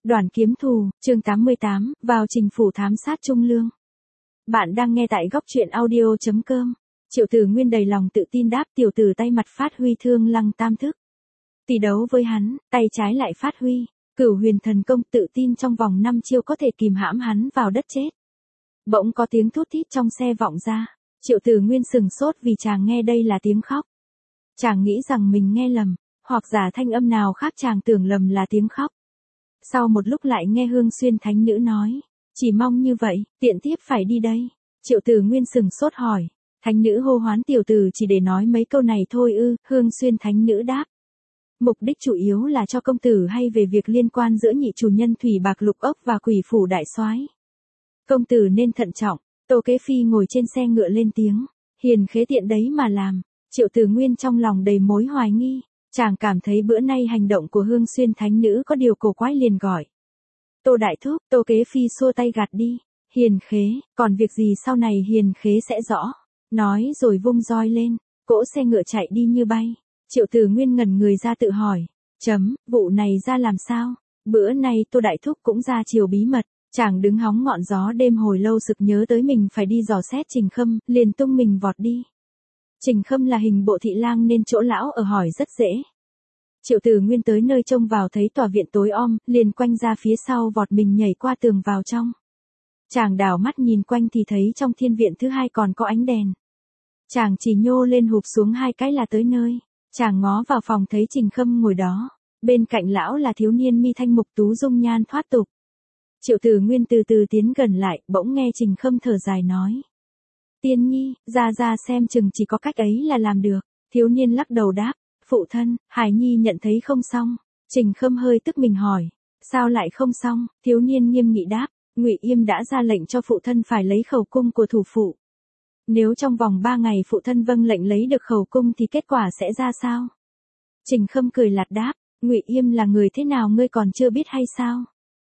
Đoàn kiếm thù, chương 88, vào trình phủ thám sát Trung Lương. Bạn đang nghe tại góc truyện audio.com. Triệu Tử Nguyên đầy lòng tự tin đáp, tiểu tử tay mặt phát huy thương lăng tam thức. Tỷ đấu với hắn, tay trái lại phát huy, Cửu Huyền Thần Công, tự tin trong vòng 5 chiêu có thể kìm hãm hắn vào đất chết. Bỗng có tiếng thút thít trong xe vọng ra, Triệu Tử Nguyên sừng sốt vì chàng nghe đây là tiếng khóc. Chàng nghĩ rằng mình nghe lầm, hoặc giả thanh âm nào khác chàng tưởng lầm là tiếng khóc. Sau một lúc lại nghe Hương Xuyên Thánh Nữ nói, chỉ mong như vậy, tiện tiếp phải đi đây. Triệu Tử Nguyên sừng sốt hỏi, Thánh Nữ hô hoán tiểu tử chỉ để nói mấy câu này thôi ư? Hương Xuyên Thánh Nữ đáp, mục đích chủ yếu là cho công tử hay về việc liên quan giữa nhị chủ nhân Thủy Bạc Lục Ốc và Quỷ Phủ Đại Soái. Công tử nên thận trọng. Tô Kế Phi ngồi trên xe ngựa lên tiếng, hiền khế tiện đấy mà làm. Triệu Tử Nguyên trong lòng đầy mối hoài nghi. Chàng cảm thấy bữa nay hành động của Hương Xuyên Thánh Nữ có điều cổ quái, liền gọi, Tô Đại Thúc. Tô Kế Phi xua tay gạt đi, hiền khế, còn việc gì sau này hiền khế sẽ rõ. Nói rồi vung roi lên, cỗ xe ngựa chạy đi như bay. Triệu Tử Nguyên ngẩn người ra tự hỏi, vụ này ra làm sao? Bữa nay Tô Đại Thúc cũng ra chiều bí mật. Chàng đứng hóng ngọn gió đêm hồi lâu, sực nhớ tới mình phải đi dò xét Trình Khâm, liền tung mình vọt đi. Trình Khâm là hình bộ thị lang nên chỗ lão ở hỏi rất dễ. Triệu Tử Nguyên tới nơi trông vào thấy tòa viện tối om, liền quanh ra phía sau vọt mình nhảy qua tường vào trong. Chàng đảo mắt nhìn quanh thì thấy trong thiên viện thứ hai còn có ánh đèn. Chàng chỉ nhô lên hụp xuống 2 cái là tới nơi. Chàng ngó vào phòng thấy Trình Khâm ngồi đó, bên cạnh lão là thiếu niên mi thanh mục tú dung nhan thoát tục. Triệu Tử Nguyên từ từ tiến gần lại, bỗng nghe Trình Khâm thở dài nói, Tiên nhi, ra xem chừng chỉ có cách ấy là làm được. Thiếu niên lắc đầu đáp, phụ thân, Hải nhi nhận thấy không xong. Trình Khâm hơi tức mình hỏi, sao lại không xong? Thiếu niên nghiêm nghị đáp, Ngụy Yêm đã ra lệnh cho phụ thân phải lấy khẩu cung của thủ phụ. Nếu trong vòng 3 ngày phụ thân vâng lệnh lấy được khẩu cung thì kết quả sẽ ra sao? Trình Khâm cười lạt đáp, Ngụy Yêm là người thế nào ngươi còn chưa biết hay sao?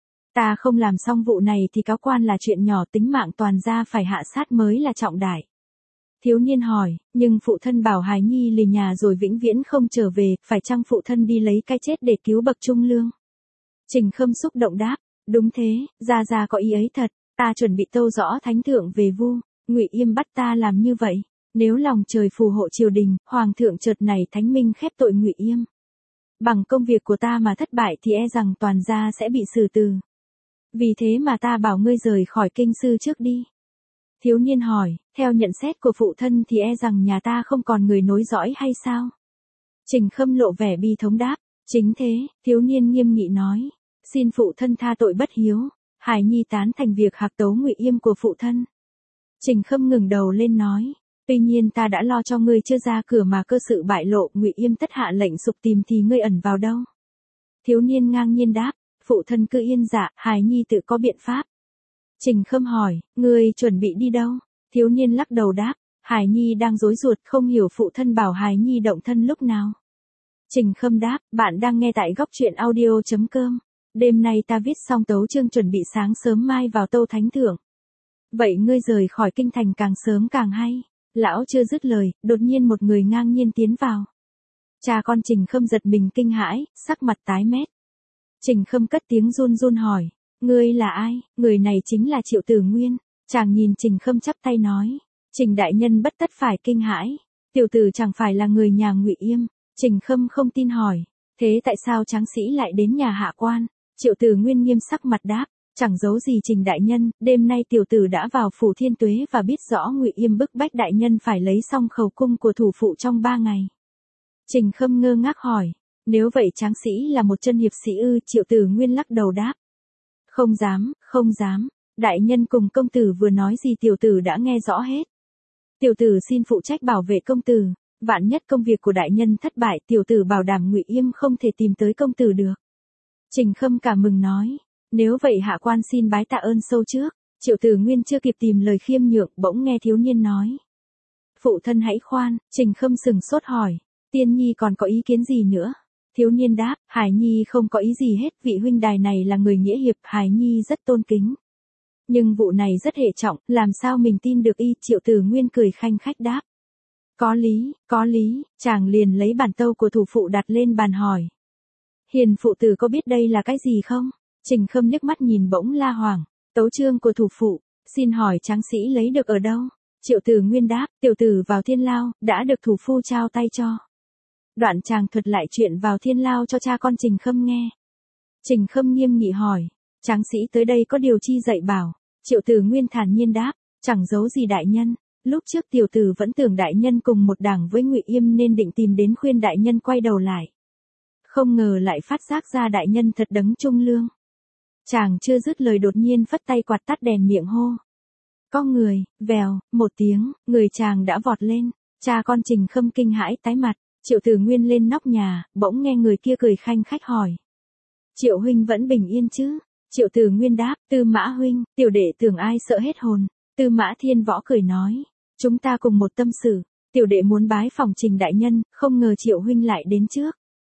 Ta không làm xong vụ này thì cáo quan là chuyện nhỏ, tính mạng toàn gia phải hạ sát mới là trọng đại. Thiếu niên hỏi, nhưng phụ thân bảo Hải nhi lì nhà rồi vĩnh viễn không trở về, phải chăng phụ thân đi lấy cái chết để cứu bậc Trung Lương? Trình Khâm xúc động đáp, đúng thế, gia có ý ấy thật, ta chuẩn bị tâu rõ thánh thượng về vu. Ngụy Yêm bắt ta làm như vậy, nếu lòng trời phù hộ triều đình, hoàng thượng chợt này thánh minh khép tội Ngụy Yêm. Bằng công việc của ta mà thất bại thì e rằng toàn gia sẽ bị xử tử. Vì thế mà ta bảo ngươi rời khỏi kinh sư trước đi. Thiếu niên hỏi, theo nhận xét của phụ thân thì e rằng nhà ta không còn người nối dõi hay sao? Trình Khâm lộ vẻ bi thống đáp, chính thế. Thiếu niên nghiêm nghị nói, xin phụ thân tha tội bất hiếu. Hải nhi tán thành việc hạc tấu Ngụy Yêm của phụ thân. Trình Khâm ngừng đầu lên nói, tuy nhiên ta đã lo cho ngươi chưa ra cửa mà cơ sự bại lộ, Ngụy Yêm tất hạ lệnh sục tìm thì ngươi ẩn vào đâu? Thiếu niên ngang nhiên đáp, phụ thân cứ yên dạ, Hải nhi tự có biện pháp. Trình Khâm hỏi, ngươi chuẩn bị đi đâu? Thiếu niên lắc đầu đáp, Hải nhi đang rối ruột, không hiểu phụ thân bảo Hải nhi động thân lúc nào. Trình Khâm đáp, bạn đang nghe tại góc truyện audio.com. Đêm nay ta viết xong tấu chương chuẩn bị sáng sớm mai vào tâu thánh thượng. Vậy ngươi rời khỏi kinh thành càng sớm càng hay. Lão chưa dứt lời, đột nhiên một người ngang nhiên tiến vào. Cha con Trình Khâm giật mình kinh hãi, sắc mặt tái mét. Trình Khâm cất tiếng run run hỏi, ngươi là ai? Người này chính là Triệu Tử Nguyên. Chàng nhìn Trình Khâm chắp tay nói, Trình đại nhân bất tất phải kinh hãi, tiểu tử chẳng phải là người nhà Ngụy Yêm. Trình Khâm không tin hỏi, thế tại sao tráng sĩ lại đến nhà hạ quan? Triệu Tử Nguyên nghiêm sắc mặt đáp, chẳng giấu gì Trình đại nhân, đêm nay tiểu tử đã vào phủ Thiên Tuế và biết rõ Ngụy Yêm bức bách đại nhân phải lấy xong khẩu cung của thủ phụ trong 3 ngày. Trình Khâm ngơ ngác hỏi, nếu vậy tráng sĩ là một chân hiệp sĩ ư? Triệu Tử Nguyên lắc đầu đáp, không dám, đại nhân cùng công tử vừa nói gì tiểu tử đã nghe rõ hết. Tiểu tử xin phụ trách bảo vệ công tử, vạn nhất công việc của đại nhân thất bại, tiểu tử bảo đảm Ngụy Yêm không thể tìm tới công tử được. Trình Khâm cảm mừng nói, nếu vậy hạ quan xin bái tạ ơn sâu trước. Triệu Tử Nguyên chưa kịp tìm lời khiêm nhượng, bỗng nghe thiếu niên nói, phụ thân hãy khoan. Trình Khâm sừng sốt hỏi, tiên nhi còn có ý kiến gì nữa? Thiếu niên đáp, Hải nhi không có ý gì hết, vị huynh đài này là người nghĩa hiệp, Hải nhi rất tôn kính. Nhưng vụ này rất hệ trọng, làm sao mình tin được y? Triệu Tử Nguyên cười khanh khách đáp, có lý. Chàng liền lấy bản tâu của thủ phụ đặt lên bàn hỏi, hiền phụ tử có biết đây là cái gì không? Trình Khâm liếc mắt nhìn bỗng la hoảng, tấu chương của thủ phụ, xin hỏi tráng sĩ lấy được ở đâu? Triệu Tử Nguyên đáp, tiểu tử vào thiên lao, đã được thủ phu trao tay cho. Đoạn chàng thuật lại chuyện vào thiên lao cho cha con Trình Khâm nghe. Trình Khâm nghiêm nghị hỏi, tráng sĩ tới đây có điều chi dạy bảo? Triệu Tử Nguyên thản nhiên đáp, chẳng giấu gì đại nhân. Lúc trước tiểu tử vẫn tưởng đại nhân cùng một đảng với Ngụy Yêm nên định tìm đến khuyên đại nhân quay đầu lại. Không ngờ lại phát giác ra đại nhân thật đấng trung lương. Chàng chưa dứt lời đột nhiên phất tay quạt tắt đèn miệng hô. Có người, vèo, một tiếng, người chàng đã vọt lên. Cha con Trình Khâm kinh hãi tái mặt. Triệu Tử Nguyên lên nóc nhà, bỗng nghe người kia cười khanh khách hỏi. Triệu huynh vẫn bình yên chứ? Triệu Tử Nguyên đáp, Tư Mã huynh, tiểu đệ tưởng ai sợ hết hồn. Tư Mã Thiên Võ cười nói, chúng ta cùng một tâm sự, tiểu đệ muốn bái phòng Trình đại nhân, không ngờ Triệu huynh lại đến trước.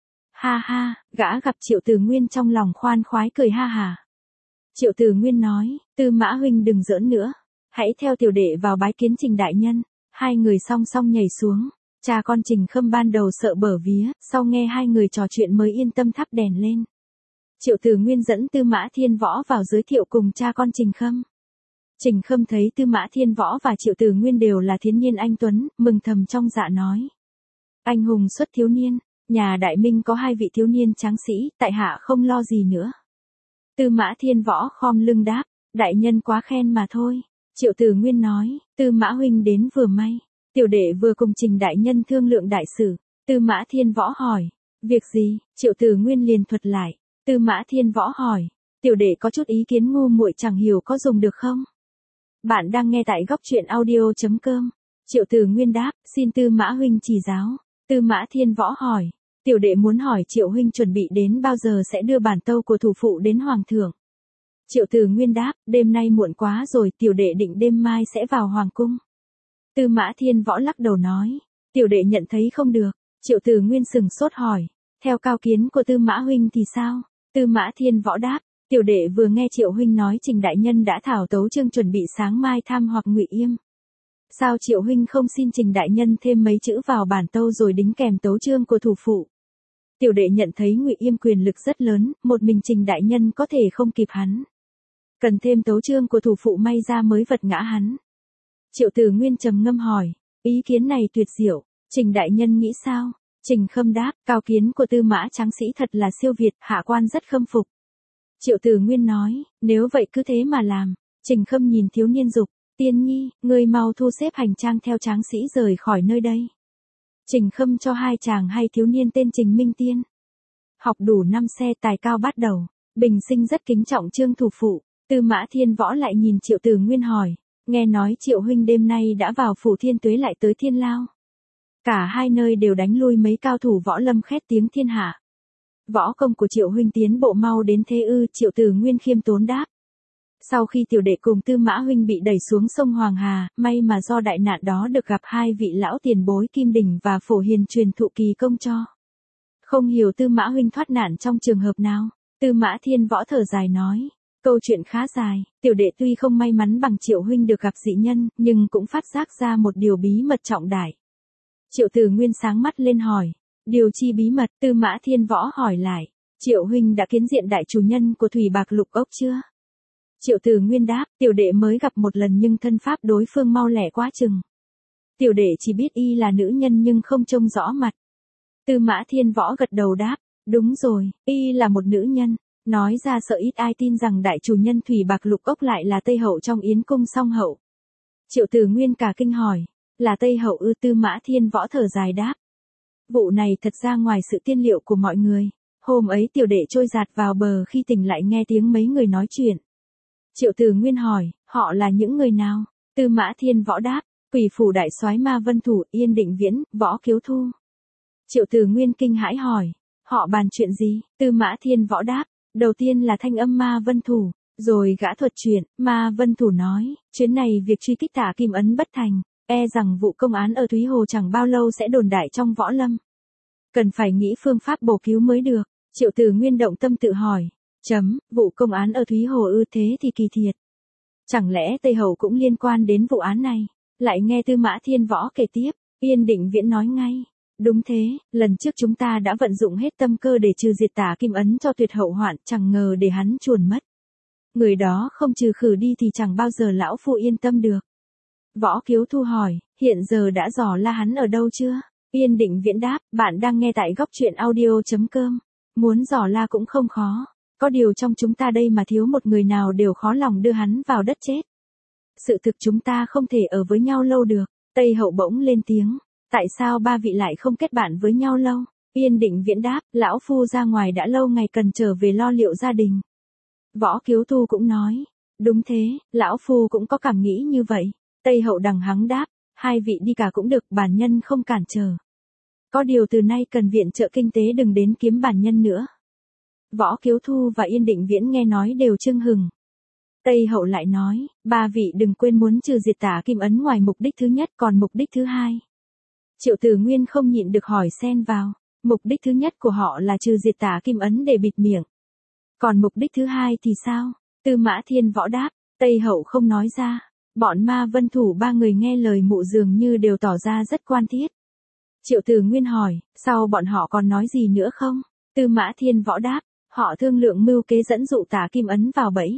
Ha ha, gã gặp Triệu Tử Nguyên trong lòng khoan khoái cười ha hà. Triệu Tử Nguyên nói, Tư Mã huynh đừng giỡn nữa, hãy theo tiểu đệ vào bái kiến Trình đại nhân. Hai người song song nhảy xuống. Cha con Trình Khâm ban đầu sợ bở vía, sau nghe hai người trò chuyện mới yên tâm thắp đèn lên. Triệu Tử Nguyên dẫn Tư Mã Thiên Võ vào giới thiệu cùng cha con Trình Khâm. Trình Khâm thấy Tư Mã Thiên Võ và Triệu Tử Nguyên đều là thiếu niên anh tuấn, mừng thầm trong dạ nói. Anh hùng xuất thiếu niên, nhà Đại Minh có hai vị thiếu niên tráng sĩ, tại hạ không lo gì nữa. Tư Mã Thiên Võ khom lưng đáp, đại nhân quá khen mà thôi. Triệu Tử Nguyên nói, Tư Mã huynh đến vừa may. Tiểu đệ vừa cùng Trình đại nhân thương lượng đại sự. Tư Mã Thiên Võ hỏi, việc gì? Triệu Tử Nguyên liền thuật lại. Tư Mã Thiên Võ hỏi, tiểu đệ có chút ý kiến ngu muội chẳng hiểu có dùng được không? Bạn đang nghe tại góc truyện audio.com. Triệu Tử Nguyên đáp, xin Tư Mã huynh chỉ giáo. Tư Mã Thiên Võ hỏi, tiểu đệ muốn hỏi Triệu huynh chuẩn bị đến bao giờ sẽ đưa bản tâu của thủ phụ đến hoàng thượng? Triệu Tử Nguyên đáp, đêm nay muộn quá rồi, tiểu đệ định đêm mai sẽ vào hoàng cung. Tư Mã Thiên Võ lắc đầu nói, tiểu đệ nhận thấy không được. Triệu Tử Nguyên sừng sốt hỏi, theo cao kiến của Tư Mã huynh thì sao? Tư Mã Thiên Võ đáp, tiểu đệ vừa nghe Triệu huynh nói Trình đại nhân đã thảo tấu chương chuẩn bị sáng mai tham hoặc Ngụy Yêm. Sao Triệu huynh không xin Trình đại nhân thêm mấy chữ vào bản tâu rồi đính kèm tấu chương của thủ phụ? Tiểu đệ nhận thấy Ngụy Yêm quyền lực rất lớn, một mình Trình đại nhân có thể không kịp hắn. Cần thêm tấu chương của thủ phụ may ra mới vật ngã hắn. Triệu Tử Nguyên trầm ngâm hỏi, ý kiến này tuyệt diệu, Trình đại nhân nghĩ sao? Trình Khâm đáp, cao kiến của Tư Mã tráng sĩ thật là siêu việt, hạ quan rất khâm phục. Triệu Tử Nguyên nói, nếu vậy cứ thế mà làm. Trình Khâm nhìn thiếu niên dục, tiên nhi, ngươi mau thu xếp hành trang theo tráng sĩ rời khỏi nơi đây. Trình Khâm cho hai chàng hay thiếu niên tên Trình Minh Tiên. Học đủ 5 xe tài cao bắt đầu, bình sinh rất kính trọng Trương thủ phụ. Tư Mã Thiên Võ lại nhìn Triệu Tử Nguyên hỏi, nghe nói Triệu huynh đêm nay đã vào phủ Thiên Tuế lại tới Thiên Lao. Cả hai nơi đều đánh lui mấy cao thủ võ lâm khét tiếng thiên hạ. Võ công của Triệu huynh tiến bộ mau đến thế ư? Triệu Tử Nguyên khiêm tốn đáp. Sau khi tiểu đệ cùng Tư Mã huynh bị đẩy xuống sông Hoàng Hà, may mà do đại nạn đó được gặp hai vị lão tiền bối Kim Đình và Phổ Hiền truyền thụ kỳ công cho. Không hiểu Tư Mã huynh thoát nạn trong trường hợp nào? Tư Mã Thiên Võ thở dài nói. Câu chuyện khá dài, tiểu đệ tuy không may mắn bằng Triệu huynh được gặp dị nhân, nhưng cũng phát giác ra một điều bí mật trọng đại. Triệu Tử Nguyên sáng mắt lên hỏi, điều chi bí mật? Tư Mã Thiên Võ hỏi lại, Triệu huynh đã kiến diện đại chủ nhân của Thủy Bạc Lục Ốc chưa? Triệu Tử Nguyên đáp, tiểu đệ mới gặp một lần nhưng thân pháp đối phương mau lẻ quá chừng. Tiểu đệ chỉ biết y là nữ nhân nhưng không trông rõ mặt. Tư Mã Thiên Võ gật đầu đáp, đúng rồi, y là một nữ nhân. Nói ra sợ ít ai tin rằng đại chủ nhân Thủy Bạc Lục Ốc lại là Tây Hậu trong Yến Cung Song Hậu. Triệu Tử Nguyên cả kinh hỏi, là Tây Hậu ư? Tư Mã Thiên Võ thở dài đáp. Vụ này thật ra ngoài sự tiên liệu của mọi người. Hôm ấy tiểu đệ trôi dạt vào bờ khi tỉnh lại nghe tiếng mấy người nói chuyện. Triệu Tử Nguyên hỏi, họ là những người nào? Tư Mã Thiên Võ đáp, Quỷ phủ đại soái Ma Vân Thủ, Yên Định Viễn, Võ Kiếu Thu. Triệu Tử Nguyên kinh hãi hỏi, họ bàn chuyện gì? Tư Mã Thiên Võ đáp, đầu tiên là thanh âm Ma Vân Thủ, rồi gã thuật chuyện. Ma Vân Thủ nói, chuyến này việc truy kích Tả Kim Ấn bất thành, e rằng vụ công án ở Thúy Hồ chẳng bao lâu sẽ đồn đại trong võ lâm. Cần phải nghĩ phương pháp bổ cứu mới được. Triệu Tử Nguyên động tâm tự hỏi, vụ công án ở Thúy Hồ ư? Thế thì kỳ thiệt. Chẳng lẽ Tây Hậu cũng liên quan đến vụ án này? Lại nghe Tư Mã Thiên Võ kể tiếp, Yên Định Viễn nói ngay, Đúng thế, lần trước chúng ta đã vận dụng hết tâm cơ để trừ diệt Tả Kim Ấn cho tuyệt hậu hoạn, chẳng ngờ để hắn chuồn mất. Người đó không trừ khử đi thì chẳng bao giờ lão phu yên tâm được. Võ Kiếu Thu hỏi, hiện giờ đã dò la hắn ở đâu chưa? Yên Định Viễn đáp, bạn đang nghe tại góc truyện audio.com. Muốn dò la cũng không khó. Có điều trong chúng ta đây mà thiếu một người nào đều khó lòng đưa hắn vào đất chết. Sự thực chúng ta không thể ở với nhau lâu được. Tây Hậu bỗng lên tiếng. Tại sao ba vị lại không kết bạn với nhau lâu? Yên Định Viễn đáp, lão phu ra ngoài đã lâu ngày cần trở về lo liệu gia đình. Võ Kiếu Thu cũng nói. Đúng thế, lão phu cũng có cảm nghĩ như vậy. Tây Hậu đằng hắng đáp, hai vị đi cả cũng được, bản nhân không cản trở. Có điều từ nay cần viện trợ kinh tế đừng đến kiếm bản nhân nữa. Võ Kiếu Thu và Yên Định Viễn nghe nói đều chưng hừng. Tây Hậu lại nói, ba vị đừng quên muốn trừ diệt Tả Kim Ấn ngoài mục đích thứ nhất còn mục đích thứ hai. Triệu Tử Nguyên không nhịn được hỏi xen vào, mục đích thứ nhất của họ là trừ diệt Tả Kim Ấn để bịt miệng. Còn mục đích thứ hai thì sao? Tư Mã Thiên Võ đáp, Tây Hậu không nói ra. Bọn Ma Vân Thủ ba người nghe lời mụ dường như đều tỏ ra rất quan thiết. Triệu Tử Nguyên hỏi, sau bọn họ còn nói gì nữa không? Tư Mã Thiên Võ đáp, họ thương lượng mưu kế dẫn dụ Tả Kim Ấn vào bẫy.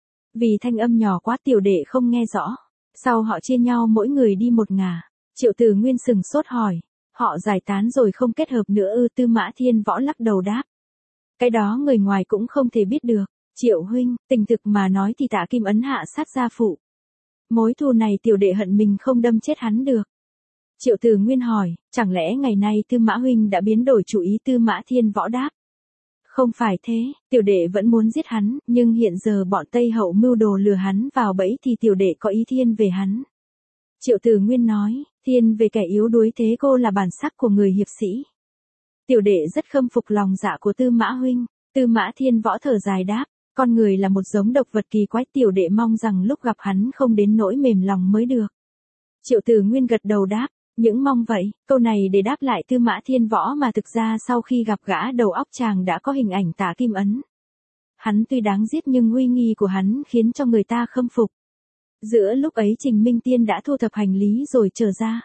Vì thanh âm nhỏ quá tiểu đệ không nghe rõ. Sau họ chia nhau mỗi người đi một ngả. Triệu Tử Nguyên sừng sốt hỏi, họ giải tán rồi không kết hợp nữa ư? Tư Mã Thiên Võ lắc đầu đáp. Cái đó người ngoài cũng không thể biết được. Triệu huynh, tình thực mà nói thì Tả Kim Ấn hạ sát gia phụ. Mối thù này tiểu đệ hận mình không đâm chết hắn được. Triệu Tử Nguyên hỏi, chẳng lẽ ngày nay Tư Mã huynh đã biến đổi chủ ý? Tư Mã Thiên Võ đáp. Không phải thế, tiểu đệ vẫn muốn giết hắn, nhưng hiện giờ bọn Tây Hậu mưu đồ lừa hắn vào bẫy thì tiểu đệ có ý thiên về hắn. Triệu Tử Nguyên nói, thiên về kẻ yếu đuối thế cô là bản sắc của người hiệp sĩ. Tiểu đệ rất khâm phục lòng dạ của Tư Mã huynh. Tư Mã Thiên Võ thở dài đáp, con người là một giống độc vật kỳ quái, tiểu đệ mong rằng lúc gặp hắn không đến nỗi mềm lòng mới được. Triệu Tử Nguyên gật đầu đáp, những mong vậy, câu này để đáp lại Tư Mã Thiên Võ mà thực ra sau khi gặp gã đầu óc chàng đã có hình ảnh Tả Kim Ấn. Hắn tuy đáng giết nhưng uy nghi của hắn khiến cho người ta khâm phục. Giữa lúc ấy Trình Minh Tiên đã thu thập hành lý rồi trở ra.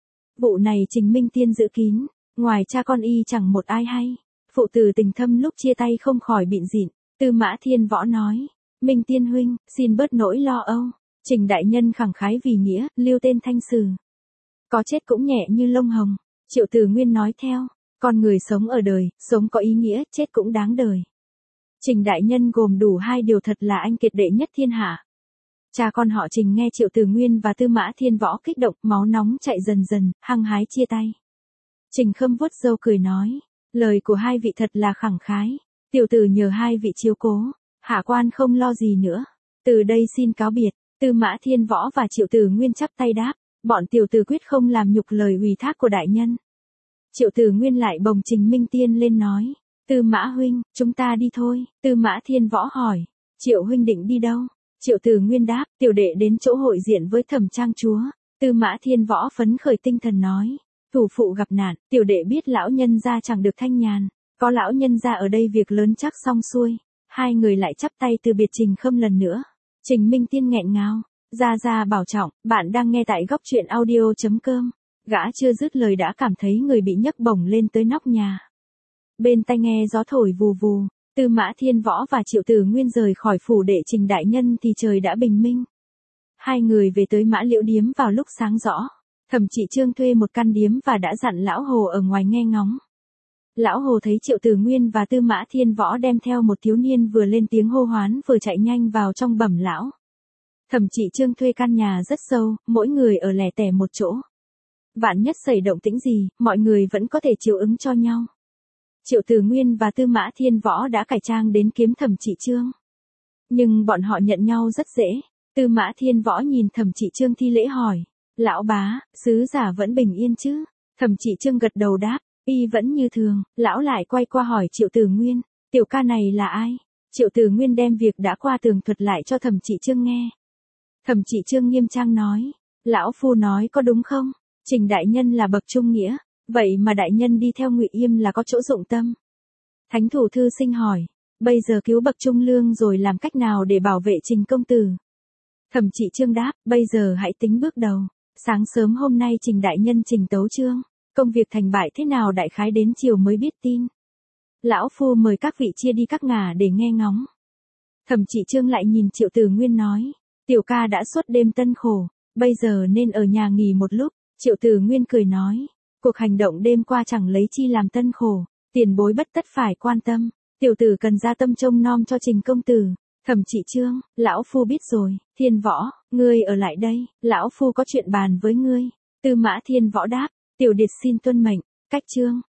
Vụ này Trình Minh Tiên giữ kín, ngoài cha con y chẳng một ai hay. Phụ tử tình thâm lúc chia tay không khỏi bịn rịn. Tư Mã Thiên Võ nói, Minh Tiên huynh, xin bớt nỗi lo âu. Trình đại nhân khẳng khái vì nghĩa, lưu tên thanh sử. Có chết cũng nhẹ như lông hồng. Triệu Tử Nguyên nói theo, con người sống ở đời, sống có ý nghĩa, chết cũng đáng đời. Trình đại nhân gồm đủ hai điều thật là anh kiệt đệ nhất thiên hạ. Cha con họ Trình nghe Triệu Tử Nguyên và Tư Mã Thiên Võ kích động, máu nóng chạy dần dần, hăng hái chia tay. Trình Khâm vuốt râu cười nói, lời của hai vị thật là khẳng khái. Tiểu tử nhờ hai vị chiếu cố, hạ quan không lo gì nữa. Từ đây xin cáo biệt. Tư Mã Thiên Võ và Triệu Tử Nguyên chắp tay đáp, bọn tiểu tử quyết không làm nhục lời ủy thác của đại nhân. Triệu Tử Nguyên lại bồng Trình Minh Tiên lên nói, Tư Mã huynh, chúng ta đi thôi. Tư Mã Thiên Võ hỏi, Triệu huynh định đi đâu? Triệu Tử Nguyên đáp, tiểu đệ đến chỗ hội diện với Thẩm Trang chúa. Tư Mã Thiên Võ phấn khởi tinh thần nói, thủ phụ gặp nạn, tiểu đệ biết lão nhân gia chẳng được thanh nhàn. Có lão nhân gia ở đây việc lớn chắc xong xuôi. Hai người lại chắp tay từ biệt Trình Khâm lần nữa. Trình Minh Tiên nghẹn ngào, gia bảo trọng, bạn đang nghe tại góc truyện audio.com. Gã chưa dứt lời đã cảm thấy người bị nhấc bổng lên tới nóc nhà. Bên tai nghe gió thổi vù vù, Tư Mã Thiên Võ và Triệu Tử Nguyên rời khỏi phủ đệ Trình đại nhân thì trời đã bình minh. Hai người về tới Mã Liễu điếm vào lúc sáng rõ. Thẩm Trị Trương thuê một căn điếm và đã dặn lão Hồ ở ngoài nghe ngóng. Lão Hồ thấy Triệu Tử Nguyên và Tư Mã Thiên Võ đem theo một thiếu niên vừa lên tiếng hô hoán vừa chạy nhanh vào trong bẩm lão. Thẩm Trị Trương thuê căn nhà rất sâu, mỗi người ở lẻ tẻ một chỗ. Vạn nhất xảy động tĩnh gì, mọi người vẫn có thể chiếu ứng cho nhau. Triệu Tử Nguyên và Tư Mã Thiên Võ đã cải trang đến kiếm Thẩm Trị Trương. Nhưng bọn họ nhận nhau rất dễ. Tư Mã Thiên Võ nhìn Thẩm Trị Trương thi lễ hỏi, lão bá, sứ giả vẫn bình yên chứ? Thẩm Trị Trương gật đầu đáp, y vẫn như thường. Lão lại quay qua hỏi Triệu Tử Nguyên, tiểu ca này là ai? Triệu Tử Nguyên đem việc đã qua tường thuật lại cho Thẩm Trị Trương nghe. Thẩm Trị Trương nghiêm trang nói, lão phu nói có đúng không? Trình đại nhân là bậc trung nghĩa, vậy mà đại nhân đi theo Ngụy Yêm là có chỗ dụng tâm. Thánh thủ thư sinh hỏi, bây giờ cứu bậc trung lương rồi làm cách nào để bảo vệ Trình công tử? Thẩm Trị Trương đáp, bây giờ hãy tính bước đầu. Sáng sớm hôm nay Trình đại nhân trình tấu chương, Công việc thành bại thế nào đại khái đến chiều mới biết tin. Lão phu mời các vị chia đi các ngả để nghe ngóng. Thẩm Trị Trương lại nhìn Triệu Tử Nguyên nói, tiểu ca đã suốt đêm tân khổ, bây giờ nên ở nhà nghỉ một lúc. Triệu Tử Nguyên cười nói, cuộc hành động đêm qua chẳng lấy chi làm tân khổ, tiền bối bất tất phải quan tâm, tiểu tử cần ra tâm trông nom cho Trình công tử. Thẩm Trị Trương, lão phu biết rồi. Thiên Võ, ngươi ở lại đây, lão phu có chuyện bàn với ngươi. Tư Mã Thiên Võ đáp, tiểu điệt xin tuân mệnh. Cách Trương.